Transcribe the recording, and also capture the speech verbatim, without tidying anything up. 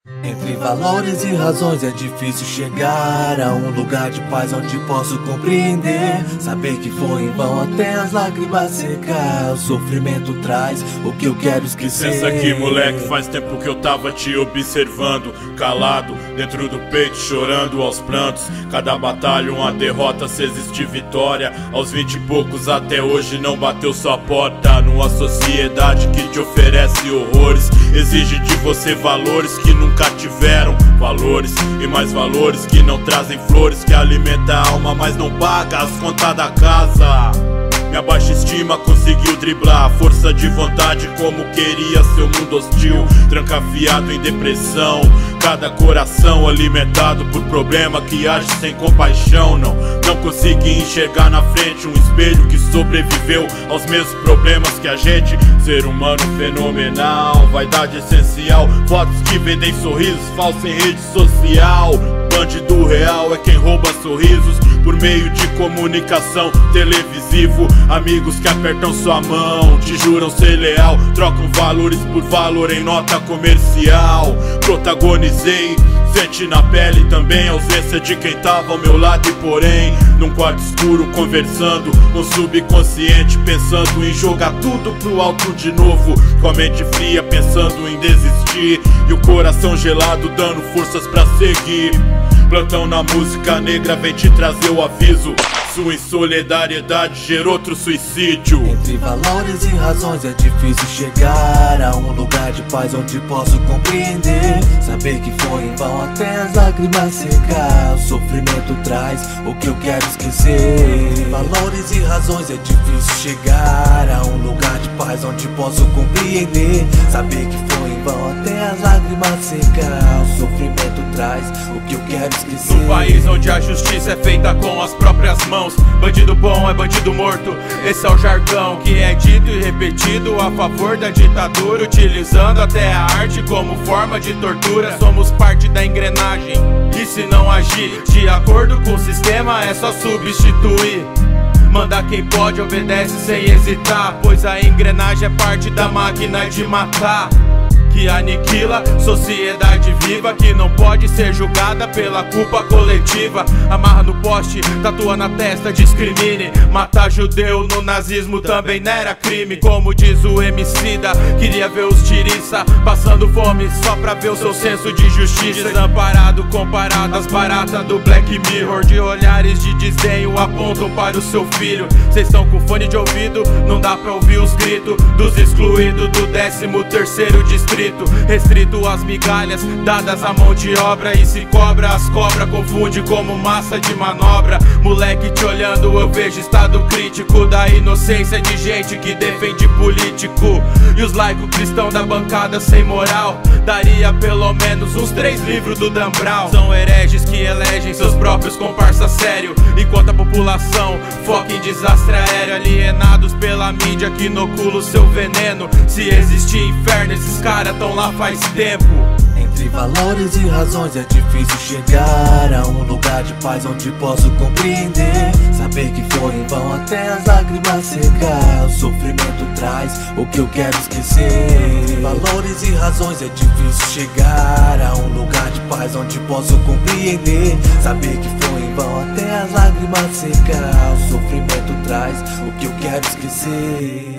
Entre valores e razões é difícil chegar a um lugar de paz onde posso compreender. Saber que foi em vão até as lágrimas secar. O sofrimento traz o que eu quero esquecer. Pensa aqui, moleque, faz tempo que eu tava te observando, calado, dentro do peito, chorando aos prantos. Cada batalha uma derrota, se existe vitória. Aos vinte e poucos até hoje não bateu sua porta. Numa sociedade que te oferece horrores, exige de você valores que nunca tiveram. Valores e mais valores que não trazem flores, que alimenta a alma mas não paga as contas da casa. Minha baixa estima conseguiu driblar a força de vontade como queria seu mundo hostil, trancafiado em depressão. Cada coração alimentado por problema que age sem compaixão. Não, não consegui enxergar na frente um espelho que sobreviveu aos mesmos problemas que a gente. Ser humano fenomenal, vaidade essencial, fotos que vendem sorrisos falsos em rede social. Bandido real é quem rouba sorrisos por meio de comunicação televisivo. Amigos que apertam sua mão, te juram ser leal, trocam valores por valor em nota comercial. Protagonizei, sente na pele também a ausência de quem tava ao meu lado. E porém, num quarto escuro conversando com o subconsciente, pensando em jogar tudo pro alto de novo, com a mente fria pensando em desistir e o coração gelado dando forças pra seguir. Plantão na música negra vem te trazer o aviso: sua insolidariedade gerou outro suicídio. Entre valores e razões é difícil chegar a um lugar de paz onde posso compreender. Saber que foi em vão até as lágrimas secar. O sofrimento traz o que eu quero esquecer. Entre valores e razões é difícil chegar a um lugar de paz onde posso compreender. Saber que foi em vão até as lágrimas secar. O sofrimento traz o que eu quero esquecer. No país onde a justiça é feita com as próprias mãos, bandido bom é bandido morto. Esse é o jargão que é dito e repetido a favor da ditadura, utilizando até a arte como forma de tortura. Somos parte da engrenagem e se não agir de acordo com o sistema é só substituir. Manda quem pode, obedece sem hesitar, pois a engrenagem é parte da máquina de matar, que aniquila sociedade viva, que não pode ser julgada pela culpa coletiva. Amarra no poste, tatua na testa, discrimine. Matar judeu no nazismo também não era crime. Como diz o Emicida, queria ver os tiriça passando fome só pra ver o seu senso de justiça. Desamparado comparado às baratas do Black Mirror, de olhares de desdenho apontam para o seu filho. Cês estão com fone de ouvido, não dá pra ouvir os gritos dos excluídos do décimo terceiro distrito. Restrito às migalhas dadas à mão de obra, e se cobra as cobras confunde como massa de manobra. Moleque te olhando eu vejo estado crítico da inocência de gente que defende político. E os laicos cristãos da bancada sem moral daria pelo menos uns três livros do Dan Brown. São hereges que elegem seus próprios comparsas sério, enquanto a população foca em desastre aéreo. Alienados pela mídia que inocula o seu veneno. Se existir inferno, esses caras tão lá faz tempo. Entre valores e razões é difícil chegar a um lugar de paz onde posso compreender. Saber que foi em vão até as lágrimas secar. O sofrimento traz o que eu quero esquecer. Entre valores e razões é difícil chegar a um lugar de paz onde posso compreender. Saber que foi em vão até as lágrimas secar. O sofrimento traz o que eu quero esquecer.